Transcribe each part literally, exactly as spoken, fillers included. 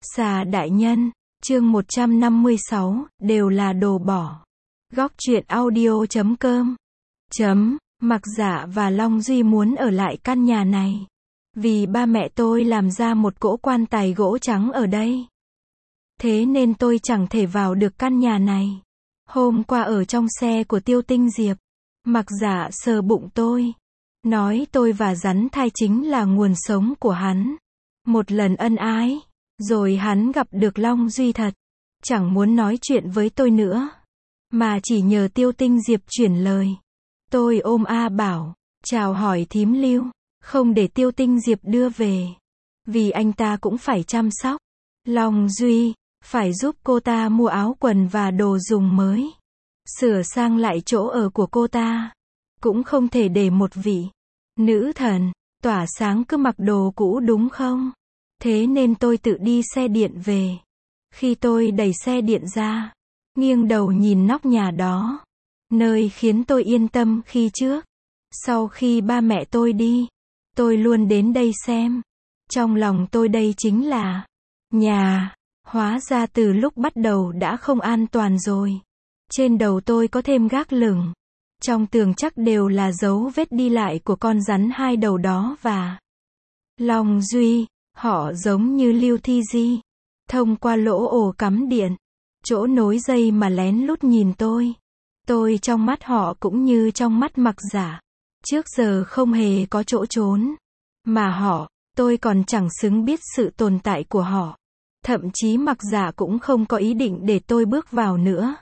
Xà đại nhân, chương một trăm năm mươi sáu, đều là đồ bỏ. Góc truyện audio chấm com. Chấm, Mặc Dạ và Long Duy muốn ở lại căn nhà này. Vì ba mẹ tôi làm ra một cỗ quan tài gỗ trắng ở đây. Thế nên tôi chẳng thể vào được căn nhà này. Hôm qua ở trong xe của Tiêu Tinh Diệp, Mặc Dạ sờ bụng tôi. Nói tôi và rắn thai chính là nguồn sống của hắn. Một lần ân ái. Rồi hắn gặp được Long Duy thật. Chẳng muốn nói chuyện với tôi nữa. Mà chỉ nhờ Tiêu Tinh Diệp chuyển lời. Tôi ôm A Bảo, chào hỏi thím Lưu. Không để Tiêu Tinh Diệp đưa về. Vì anh ta cũng phải chăm sóc. Long Duy, phải giúp cô ta mua áo quần và đồ dùng mới. Sửa sang lại chỗ ở của cô ta. Cũng không thể để một vị nữ thần tỏa sáng cứ mặc đồ cũ đúng không? Thế nên tôi tự đi xe điện về. Khi tôi đẩy xe điện ra, nghiêng đầu nhìn nóc nhà đó, nơi khiến tôi yên tâm khi trước. Sau khi ba mẹ tôi đi, tôi luôn đến đây xem. Trong lòng tôi đây chính là nhà. Hóa ra từ lúc bắt đầu đã không an toàn rồi. Trên đầu tôi có thêm gác lửng. Trong tường chắc đều là dấu vết đi lại của con rắn hai đầu đó và Long Duy. Họ giống như Lưu Thi Di. Thông qua lỗ ổ cắm điện, chỗ nối dây mà lén lút nhìn tôi. Tôi trong mắt họ cũng như trong mắt Mặc Dạ. Trước giờ không hề có chỗ trốn. Mà họ, tôi còn chẳng xứng biết sự tồn tại của họ. Thậm chí Mặc Dạ cũng không có ý định để tôi bước vào nữa.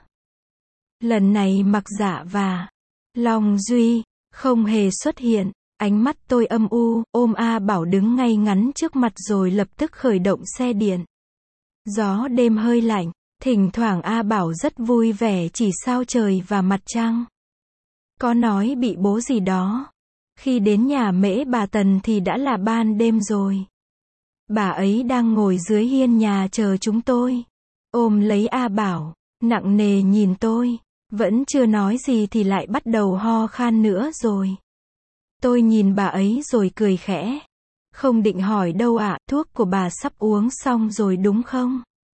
Lần này Mặc Dạ và Long Duy không hề xuất hiện. Ánh mắt tôi âm u, ôm A Bảo đứng ngay ngắn trước mặt rồi lập tức khởi động xe điện. Gió đêm hơi lạnh, thỉnh thoảng A Bảo rất vui vẻ chỉ sao trời và mặt trăng. Có nói bị bố gì đó. Khi đến nhà Mễ bà Tần thì đã là ban đêm rồi. Bà ấy đang ngồi dưới hiên nhà chờ chúng tôi. Ôm lấy A Bảo, nặng nề nhìn tôi. Vẫn chưa nói gì thì lại bắt đầu ho khan nữa rồi. Tôi nhìn bà ấy rồi cười khẽ. Không định hỏi đâu ạ, thuốc của bà sắp uống xong rồi đúng không?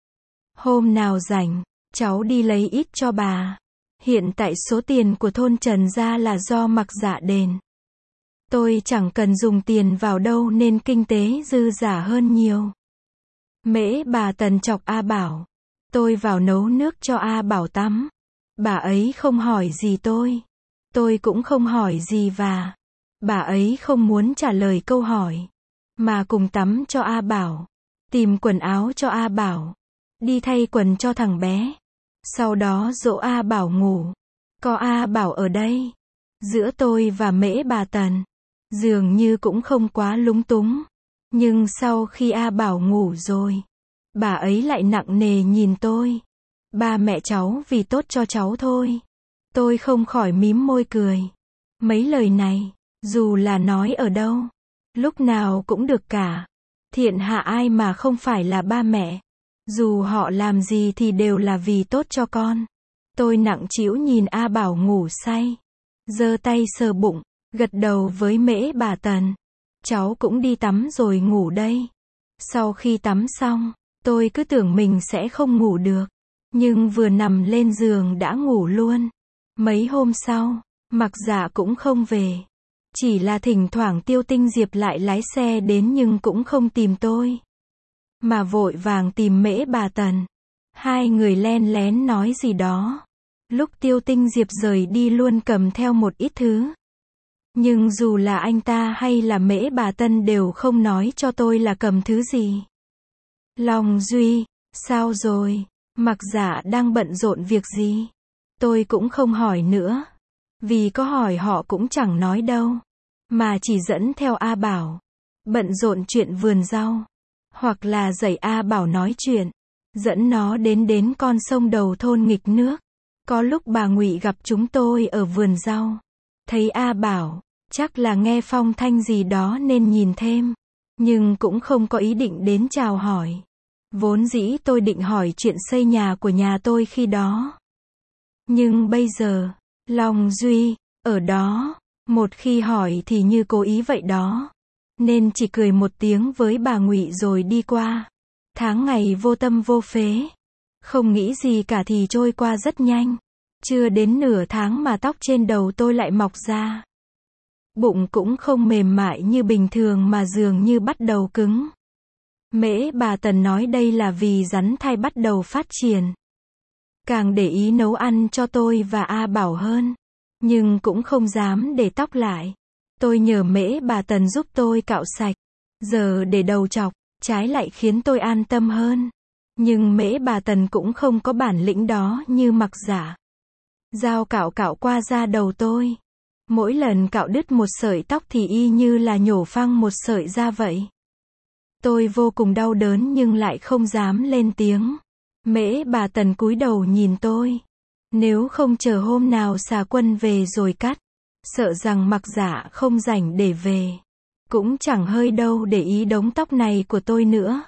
Hôm nào rảnh, cháu đi lấy ít cho bà. Hiện tại số tiền của thôn Trần gia là do Mặc Dạ đền. Tôi chẳng cần dùng tiền vào đâu nên kinh tế dư giả hơn nhiều. Mễ bà Tần chọc A Bảo. Tôi vào nấu nước cho A Bảo tắm. Bà ấy không hỏi gì tôi. Tôi cũng không hỏi gì và bà ấy không muốn trả lời câu hỏi. Mà cùng tắm cho A Bảo. Tìm quần áo cho A Bảo. Đi thay quần cho thằng bé. Sau đó dỗ A Bảo ngủ. Có A Bảo ở đây. Giữa tôi và Mễ bà Tần. Dường như cũng không quá lúng túng. Nhưng sau khi A Bảo ngủ rồi. Bà ấy lại nặng nề nhìn tôi. Ba mẹ cháu vì tốt cho cháu thôi. Tôi không khỏi mím môi cười. Mấy lời này. Dù là nói ở đâu, lúc nào cũng được cả. Thiện hạ ai mà không phải là ba mẹ. Dù họ làm gì thì đều là vì tốt cho con. Tôi nặng trĩu nhìn A Bảo ngủ say. Giơ tay sờ bụng, gật đầu với Mễ bà Tần. Cháu cũng đi tắm rồi ngủ đây. Sau khi tắm xong, tôi cứ tưởng mình sẽ không ngủ được. Nhưng vừa nằm lên giường đã ngủ luôn. Mấy hôm sau, Mặc Dạ cũng không về. Chỉ là thỉnh thoảng Tiêu Tinh Diệp lại lái xe đến nhưng cũng không tìm tôi. Mà vội vàng tìm Mễ bà Tần. Hai người len lén nói gì đó. Lúc Tiêu Tinh Diệp rời đi luôn cầm theo một ít thứ. Nhưng dù là anh ta hay là Mễ bà Tân đều không nói cho tôi là cầm thứ gì. Long Duy, sao rồi? Mặc Dạ đang bận rộn việc gì? Tôi cũng không hỏi nữa. Vì có hỏi họ cũng chẳng nói đâu. Mà chỉ dẫn theo A Bảo. Bận rộn chuyện vườn rau. Hoặc là dạy A Bảo nói chuyện. Dẫn nó đến đến con sông đầu thôn nghịch nước. Có lúc bà Ngụy gặp chúng tôi ở vườn rau. Thấy A Bảo. Chắc là nghe phong thanh gì đó nên nhìn thêm. Nhưng cũng không có ý định đến chào hỏi. Vốn dĩ tôi định hỏi chuyện xây nhà của nhà tôi khi đó. Nhưng bây giờ, Long Duy, ở đó. Một khi hỏi thì như cố ý vậy đó. Nên chỉ cười một tiếng với bà Ngụy rồi đi qua. Tháng ngày vô tâm vô phế. Không nghĩ gì cả thì trôi qua rất nhanh. Chưa đến nửa tháng mà tóc trên đầu tôi lại mọc ra. Bụng cũng không mềm mại như bình thường mà dường như bắt đầu cứng. Mễ bà Tần nói đây là vì rắn thai bắt đầu phát triển. Càng để ý nấu ăn cho tôi và A Bảo hơn. Nhưng cũng không dám để tóc lại. Tôi nhờ Mễ bà Tần giúp tôi cạo sạch. Giờ để đầu chọc, trái lại khiến tôi an tâm hơn. Nhưng Mễ bà Tần cũng không có bản lĩnh đó như Mặc Dạ. Dao cạo cạo qua da đầu tôi. Mỗi lần cạo đứt một sợi tóc thì y như là nhổ phăng một sợi da vậy. Tôi vô cùng đau đớn nhưng lại không dám lên tiếng. Mễ bà Tần cúi đầu nhìn tôi. Nếu không chờ hôm nào Xà Quân về rồi cắt, sợ rằng Mặc Dạ không rảnh để về. Cũng chẳng hơi đâu để ý đống tóc này của tôi nữa.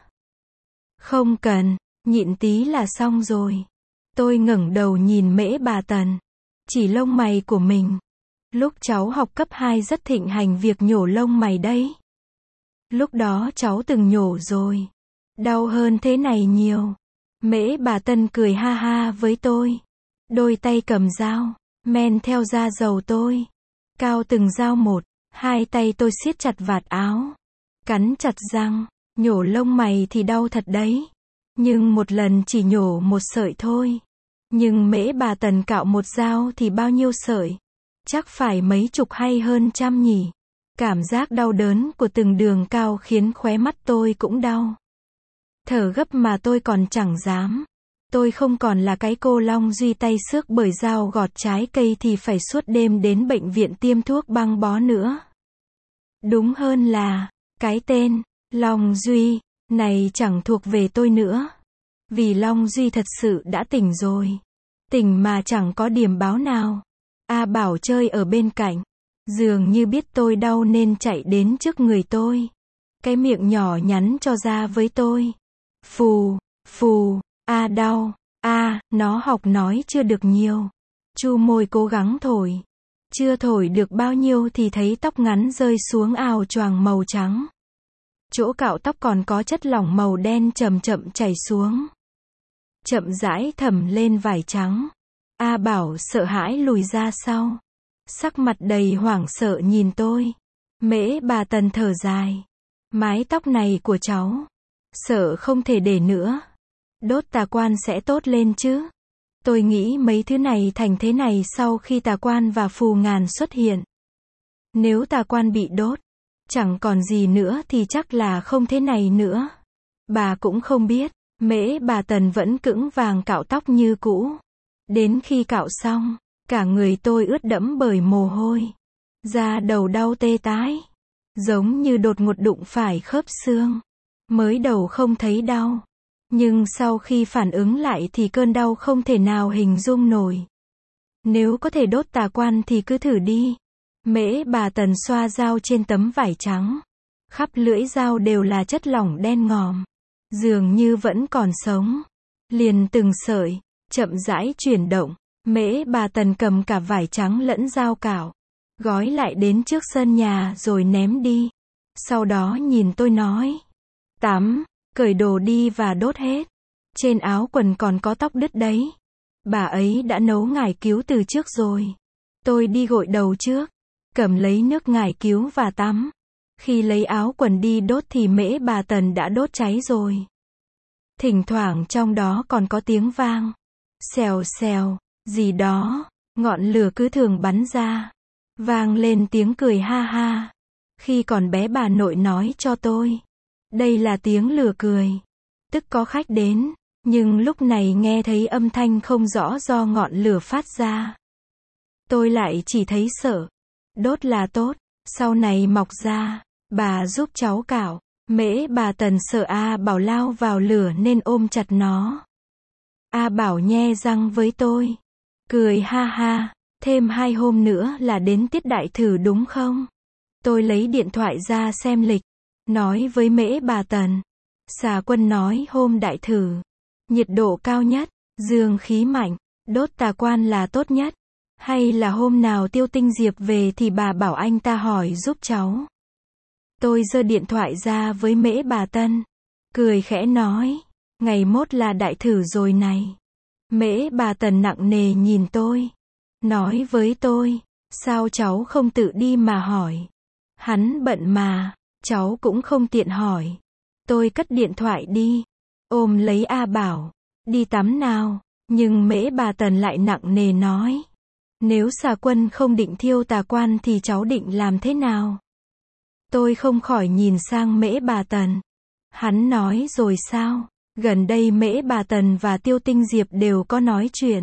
Không cần, nhịn tí là xong rồi. Tôi ngẩng đầu nhìn Mễ bà Tần. Chỉ lông mày của mình. Lúc cháu học cấp hai rất thịnh hành việc nhổ lông mày đấy. Lúc đó cháu từng nhổ rồi. Đau hơn thế này nhiều. Mễ bà Tân cười ha ha với tôi. Đôi tay cầm dao, men theo da dầu tôi. Cao từng dao một. Hai tay tôi siết chặt vạt áo. Cắn chặt răng. Nhổ lông mày thì đau thật đấy. Nhưng một lần chỉ nhổ một sợi thôi. Nhưng Mễ bà Tần cạo một dao thì bao nhiêu sợi? Chắc phải mấy chục hay hơn trăm nhỉ. Cảm giác đau đớn của từng đường cao khiến khóe mắt tôi cũng đau. Thở gấp mà tôi còn chẳng dám. Tôi không còn là cái cô Long Duy tay xước bởi dao gọt trái cây thì phải suốt đêm đến bệnh viện tiêm thuốc băng bó nữa. Đúng hơn là, cái tên, Long Duy, này chẳng thuộc về tôi nữa. Vì Long Duy thật sự đã tỉnh rồi. Tỉnh mà chẳng có điểm báo nào. A Bảo chơi ở bên cạnh. Dường như biết tôi đau nên chạy đến trước người tôi. Cái miệng nhỏ nhắn cho ra với tôi. Phù, phù, A đau, A, nó học nói chưa được nhiều. Chu môi cố gắng thổi. Chưa thổi được bao nhiêu thì thấy tóc ngắn rơi xuống ào choàng màu trắng. Chỗ cạo tóc còn có chất lỏng màu đen chậm chậm chảy xuống. Chậm rãi thẩm lên vải trắng. A Bảo sợ hãi lùi ra sau. Sắc mặt đầy hoảng sợ nhìn tôi. Mễ bà Tần thở dài. Mái tóc này của cháu. Sợ không thể để nữa. Đốt tà quan sẽ tốt lên chứ. Tôi nghĩ mấy thứ này thành thế này sau khi tà quan và phù ngàn xuất hiện. Nếu tà quan bị đốt, chẳng còn gì nữa thì chắc là không thế này nữa. Bà cũng không biết. Mễ bà Tần vẫn cững vàng cạo tóc như cũ. Đến khi cạo xong, cả người tôi ướt đẫm bởi mồ hôi. Da đầu đau tê tái. Giống như đột ngột đụng phải khớp xương. Mới đầu không thấy đau. Nhưng sau khi phản ứng lại thì cơn đau không thể nào hình dung nổi. Nếu có thể đốt tà quan thì cứ thử đi. Mễ bà Tần xoa dao trên tấm vải trắng. Khắp lưỡi dao đều là chất lỏng đen ngòm. Dường như vẫn còn sống. Liền từng sợi, chậm rãi chuyển động. Mễ bà Tần cầm cả vải trắng lẫn dao cạo. Gói lại đến trước sân nhà rồi ném đi. Sau đó nhìn tôi nói. Tắm, cởi đồ đi và đốt hết. Trên áo quần còn có tóc đứt đấy. Bà ấy đã nấu ngải cứu từ trước rồi. Tôi đi gội đầu trước. Cầm lấy nước ngải cứu và tắm. Khi lấy áo quần đi đốt thì Mễ bà Tần đã đốt cháy rồi. Thỉnh thoảng trong đó còn có tiếng vang. Xèo xèo, gì đó. Ngọn lửa cứ thường bắn ra. Vang lên tiếng cười ha ha. Khi còn bé bà nội nói cho tôi. Đây là tiếng lửa cười. Tức có khách đến. Nhưng lúc này nghe thấy âm thanh không rõ do ngọn lửa phát ra. Tôi lại chỉ thấy sợ. Đốt là tốt. Sau này mọc ra. Bà giúp cháu cạo. Mễ bà Tần sợ A Bảo lao vào lửa nên ôm chặt nó. A Bảo nhe răng với tôi. Cười ha ha. Thêm hai hôm nữa là đến tiết đại thử đúng không? Tôi lấy điện thoại ra xem lịch. Nói với Mễ bà Tần. Xà Quân nói hôm đại thử. Nhiệt độ cao nhất. Dương khí mạnh. Đốt tà quan là tốt nhất. Hay là hôm nào Tiêu Tinh Diệp về thì bà bảo anh ta hỏi giúp cháu. Tôi giơ điện thoại ra với Mễ bà Tân. cười khẽ nói, ngày mốt là đại thử rồi này. Mễ bà Tần nặng nề nhìn tôi, nói với tôi, sao cháu không tự đi mà hỏi. Hắn bận mà, cháu cũng không tiện hỏi. Tôi cất điện thoại đi, ôm lấy A Bảo, đi tắm nào. Nhưng Mễ bà Tần lại nặng nề nói, nếu Xà Quân không định thiêu Tà Quan thì cháu định làm thế nào? Tôi không khỏi nhìn sang Mễ bà Tần. Hắn nói rồi sao? Gần đây Mễ bà Tần và Tiêu Tinh Diệp đều có nói chuyện.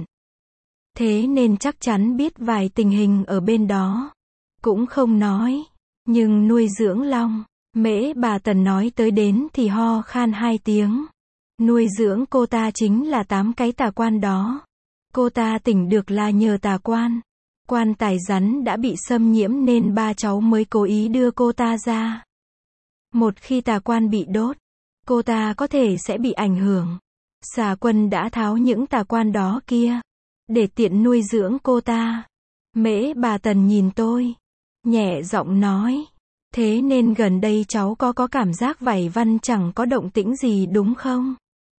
Thế nên chắc chắn biết vài tình hình ở bên đó. Cũng không nói. Nhưng nuôi dưỡng long, Mễ bà Tần nói tới đến thì ho khan hai tiếng. Nuôi dưỡng cô ta chính là tám cái Tà Quan đó. Cô ta tỉnh được là nhờ Tà Quan. Quan tài rắn đã bị xâm nhiễm nên ba cháu mới cố ý đưa cô ta ra. Một khi Tà Quan bị đốt, cô ta có thể sẽ bị ảnh hưởng. Xà Quân đã tháo những Tà Quan đó kia, để tiện nuôi dưỡng cô ta. Mễ bà Tần nhìn tôi, nhẹ giọng nói, thế nên gần đây cháu có có cảm giác vảy văn chẳng có động tĩnh gì đúng không?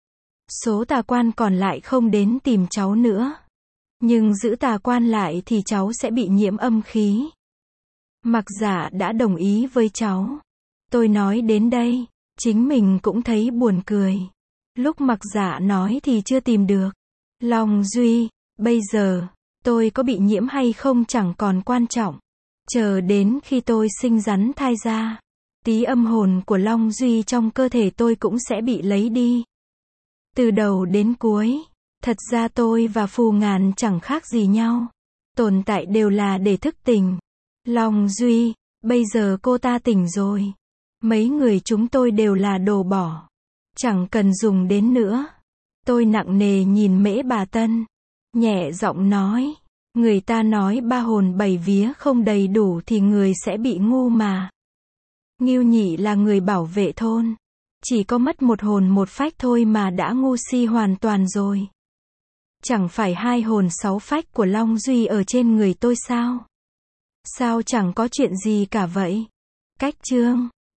Số Tà Quan còn lại không đến tìm cháu nữa. Nhưng giữ Tà Quan lại thì cháu sẽ bị nhiễm âm khí. Mặc Dạ đã đồng ý với cháu. Tôi nói đến đây, chính mình cũng thấy buồn cười. Lúc Mặc Dạ nói thì chưa tìm được. Long Duy, bây giờ, tôi có bị nhiễm hay không chẳng còn quan trọng. Chờ đến khi tôi sinh rắn thai ra, tí âm hồn của Long Duy trong cơ thể tôi cũng sẽ bị lấy đi. Từ đầu đến cuối, thật ra tôi và Phù Ngàn chẳng khác gì nhau. Tồn tại đều là để thức tỉnh. Long Duy, bây giờ cô ta tỉnh rồi. Mấy người chúng tôi đều là đồ bỏ. Chẳng cần dùng đến nữa. Tôi nặng nề nhìn Mễ bà Tân. Nhẹ giọng nói. Người ta nói ba hồn bảy vía không đầy đủ thì người sẽ bị ngu mà. Ngưu Nhị là người bảo vệ thôn. Chỉ có mất một hồn một phách thôi mà đã ngu si hoàn toàn rồi. Chẳng phải hai hồn sáu phách của Long Duy ở trên người tôi sao? Sao chẳng có chuyện gì cả vậy? Cách chương